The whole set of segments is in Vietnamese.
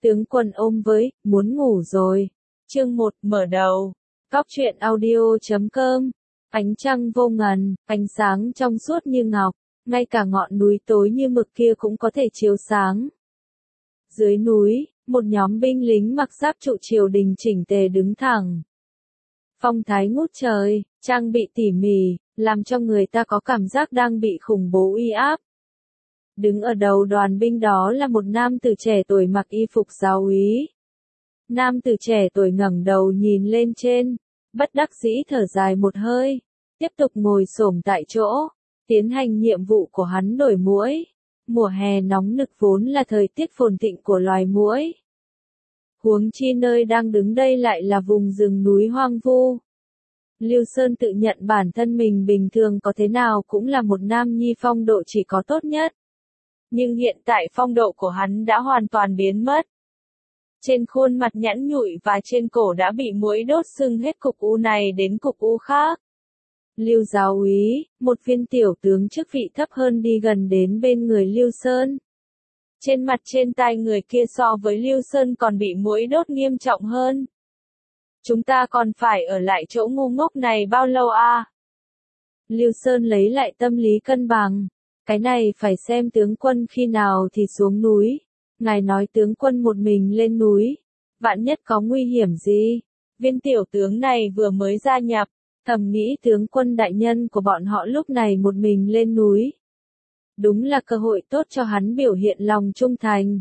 Tướng quân ôm với, muốn ngủ rồi. Chương 1 mở đầu. Góc truyện audio.com. Ánh trăng vô ngần, ánh sáng trong suốt như ngọc, ngay cả ngọn núi tối như mực kia cũng có thể chiếu sáng. Dưới núi, một nhóm binh lính mặc giáp trụ triều đình chỉnh tề đứng thẳng. Phong thái ngút trời, trang bị tỉ mỉ, làm cho người ta có cảm giác đang bị khủng bố uy áp. Đứng ở đầu đoàn binh đó là một nam tử trẻ tuổi mặc y phục giáo úy. Nam tử trẻ tuổi ngẩng đầu nhìn lên trên, bất đắc dĩ thở dài một hơi, tiếp tục ngồi xổm tại chỗ, tiến hành nhiệm vụ của hắn đuổi muỗi. Mùa hè nóng nực vốn là thời tiết phồn thịnh của loài muỗi. Huống chi nơi đang đứng đây lại là vùng rừng núi hoang vu. Lưu Sơn tự nhận bản thân mình bình thường có thế nào cũng là một nam nhi phong độ chỉ có tốt nhất. Nhưng hiện tại phong độ của hắn đã hoàn toàn biến mất. Trên khuôn mặt nhẵn nhụi và trên cổ đã bị muỗi đốt sưng hết cục u này đến cục u khác. Lưu giáo úy, một viên tiểu tướng chức vị thấp hơn đi gần đến bên người Lưu Sơn. Trên mặt trên tai người kia so với Lưu Sơn còn bị muỗi đốt nghiêm trọng hơn. Chúng ta còn phải ở lại chỗ ngu ngốc này bao lâu à? Lưu Sơn lấy lại tâm lý cân bằng. Cái này phải xem tướng quân khi nào thì xuống núi. Ngài nói tướng quân một mình lên núi. Vạn nhất có nguy hiểm gì? Viên tiểu tướng này vừa mới gia nhập. Thầm nghĩ tướng quân đại nhân của bọn họ lúc này một mình lên núi. Đúng là cơ hội tốt cho hắn biểu hiện lòng trung thành.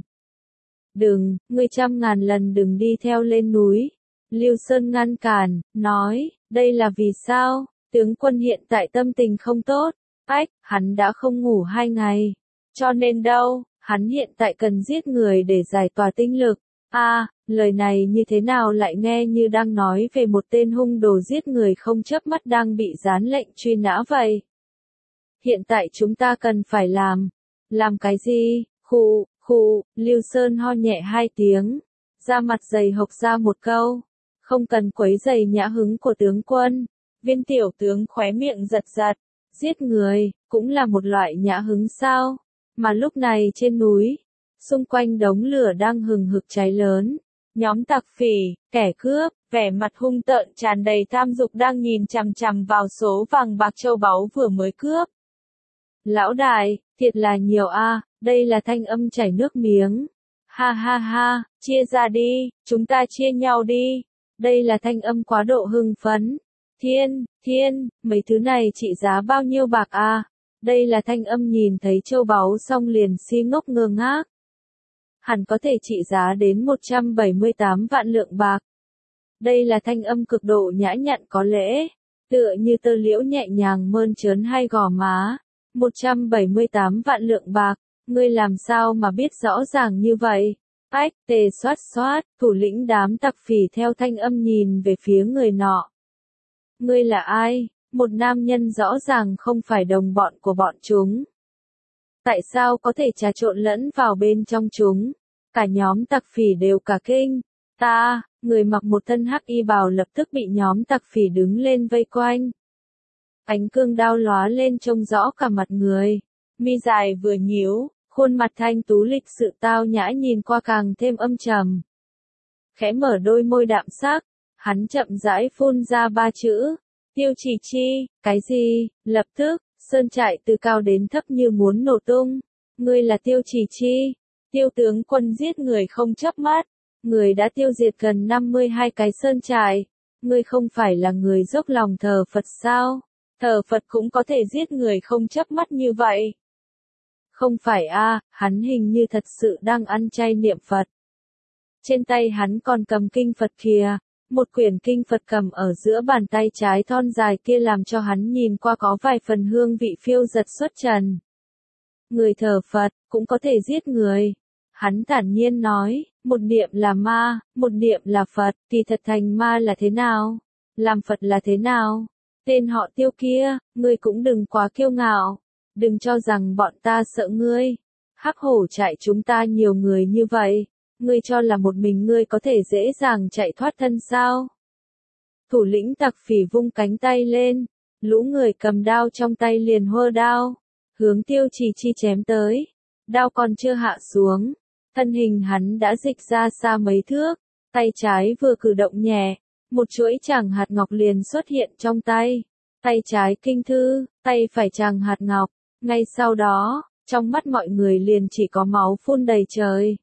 Đừng, ngươi trăm ngàn lần đừng đi theo lên núi. Lưu Sơn ngăn cản, nói, đây là vì sao? Tướng quân hiện tại tâm tình không tốt. Hắn đã không ngủ 2 ngày. Cho nên đâu, hắn hiện tại cần giết người để giải tỏa tinh lực. Lời này như thế nào lại nghe như đang nói về một tên hung đồ giết người không chớp mắt đang bị gián lệnh truy nã vậy. Hiện tại chúng ta cần phải làm cái gì? Lưu Sơn ho nhẹ 2 tiếng, da mặt dày hộc ra một câu, không cần quấy rầy nhã hứng của tướng quân. Viên tiểu tướng khóe miệng giật giật, giết người, cũng là một loại nhã hứng sao? Mà lúc này trên núi, xung quanh đống lửa đang hừng hực cháy lớn. Nhóm tặc phỉ, kẻ cướp, vẻ mặt hung tợn tràn đầy tham dục đang nhìn chằm chằm vào số vàng bạc châu báu vừa mới cướp. Lão đại, thiệt là nhiều đây là thanh âm chảy nước miếng. Ha ha ha, chia ra đi, chúng ta chia nhau đi. Đây là thanh âm quá độ hưng phấn. Thiên, mấy thứ này trị giá bao nhiêu bạc Đây là thanh âm nhìn thấy châu báu xong liền si ngốc ngơ ngác. Hẳn có thể trị giá đến 178 vạn lượng bạc. Đây là thanh âm cực độ nhã nhặn có lễ, tựa như tơ liễu nhẹ nhàng mơn trớn hai gò má. 178 vạn lượng bạc, ngươi làm sao mà biết rõ ràng như vậy? Tề xoát, thủ lĩnh đám tặc phỉ theo thanh âm nhìn về phía người nọ. Ngươi là ai? Một nam nhân rõ ràng không phải đồng bọn của bọn chúng. Tại sao có thể trà trộn lẫn vào bên trong chúng? Cả nhóm tặc phỉ đều cả kinh. Người mặc một thân hắc y bào lập tức bị nhóm tặc phỉ đứng lên vây quanh. Ánh cương đao lóa lên trông rõ cả mặt người. Mi dài vừa nhíu, khuôn mặt thanh tú lịch sự tao nhã nhìn qua càng thêm âm trầm. Khẽ mở đôi môi đạm sắc, hắn chậm rãi phun ra 3 chữ. Tiêu Chỉ Chi, cái gì? Lập tức, sơn trại từ cao đến thấp như muốn nổ tung. Ngươi là Tiêu Chỉ Chi, Tiêu tướng quân giết người không chớp mắt. Người đã tiêu diệt gần 52 cái sơn trại. Ngươi không phải là người dốc lòng thờ Phật sao? Thờ Phật cũng có thể giết người không chớp mắt như vậy. Không phải hắn hình như thật sự đang ăn chay niệm Phật. Trên tay hắn còn cầm kinh Phật kìa. Một quyển kinh Phật cầm ở giữa bàn tay trái thon dài kia làm cho hắn nhìn qua có vài phần hương vị phiêu dật xuất trần. Người thờ Phật, cũng có thể giết người. Hắn thản nhiên nói, một niệm là ma, một niệm là Phật, thì thật thành ma là thế nào? Làm Phật là thế nào? Tên họ Tiêu kia, ngươi cũng đừng quá kiêu ngạo. Đừng cho rằng bọn ta sợ ngươi. Hắc hổ trại chúng ta nhiều người như vậy. Ngươi cho là một mình ngươi có thể dễ dàng chạy thoát thân sao? Thủ lĩnh tặc phỉ vung cánh tay lên. Lũ người cầm đao trong tay liền hơ đao. Hướng Tiêu Chỉ Chi chém tới. Đao còn chưa hạ xuống. thân hình hắn đã dịch ra xa mấy thước, tay trái vừa cử động nhẹ, một chuỗi tràng hạt ngọc liền xuất hiện trong tay. Tay trái kinh thư, tay phải tràng hạt ngọc, ngay sau đó, trong mắt mọi người liền chỉ có máu phun đầy trời.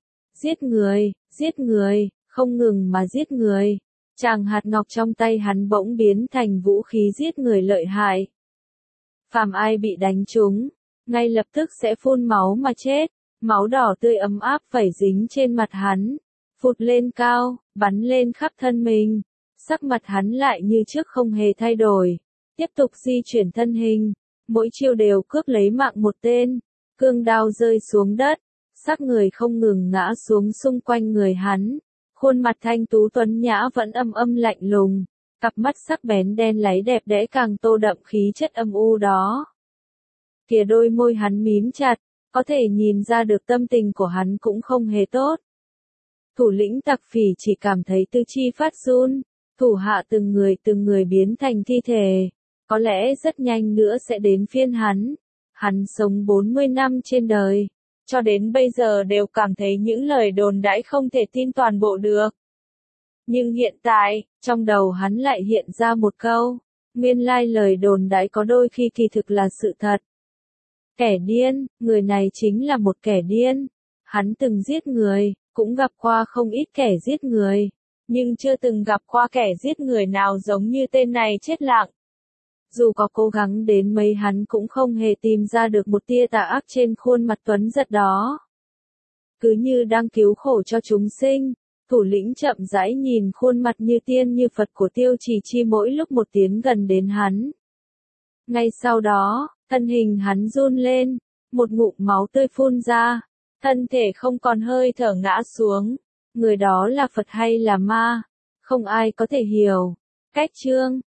Giết người, không ngừng mà giết người. Tràng hạt ngọc trong tay hắn bỗng biến thành vũ khí giết người lợi hại. Phàm ai bị đánh trúng, ngay lập tức sẽ phun máu mà chết. Máu đỏ tươi ấm áp vẩy dính trên mặt hắn, phụt lên cao, bắn lên khắp thân mình. Sắc mặt hắn lại như trước không hề thay đổi, tiếp tục di chuyển thân hình, mỗi chiêu đều cướp lấy mạng một tên. Cương đao rơi xuống đất, xác người không ngừng ngã xuống xung quanh người hắn. Khuôn mặt thanh tú tuấn nhã vẫn âm lạnh lùng, cặp mắt sắc bén đen láy đẹp đẽ càng tô đậm khí chất âm u đó. Kìa đôi môi hắn mím chặt, có thể nhìn ra được tâm tình của hắn cũng không hề tốt. Thủ lĩnh Tặc Phỉ chỉ cảm thấy tứ chi phát run, thủ hạ từng người biến thành thi thể. Có lẽ rất nhanh nữa sẽ đến phiên hắn. Hắn sống 40 năm trên đời, cho đến bây giờ đều cảm thấy những lời đồn đãi không thể tin toàn bộ được. Nhưng hiện tại, trong đầu hắn lại hiện ra một câu, nguyên lai lời đồn đãi có đôi khi kỳ thực là sự thật. Kẻ điên, người này chính là một kẻ điên. Hắn từng giết người, cũng gặp qua không ít kẻ giết người, nhưng chưa từng gặp qua kẻ giết người nào giống như tên này chết lặng. Dù có cố gắng đến mấy hắn cũng không hề tìm ra được một tia tà ác trên khuôn mặt tuấn giật đó. Cứ như đang cứu khổ cho chúng sinh, thủ lĩnh chậm rãi nhìn khuôn mặt như tiên như Phật của Tiêu Chỉ Chi mỗi lúc một tiến gần đến hắn. Ngay sau đó, thân hình hắn run lên, một ngụm máu tươi phun ra, thân thể không còn hơi thở ngã xuống. Người đó là Phật hay là ma? Không ai có thể hiểu. Cách chương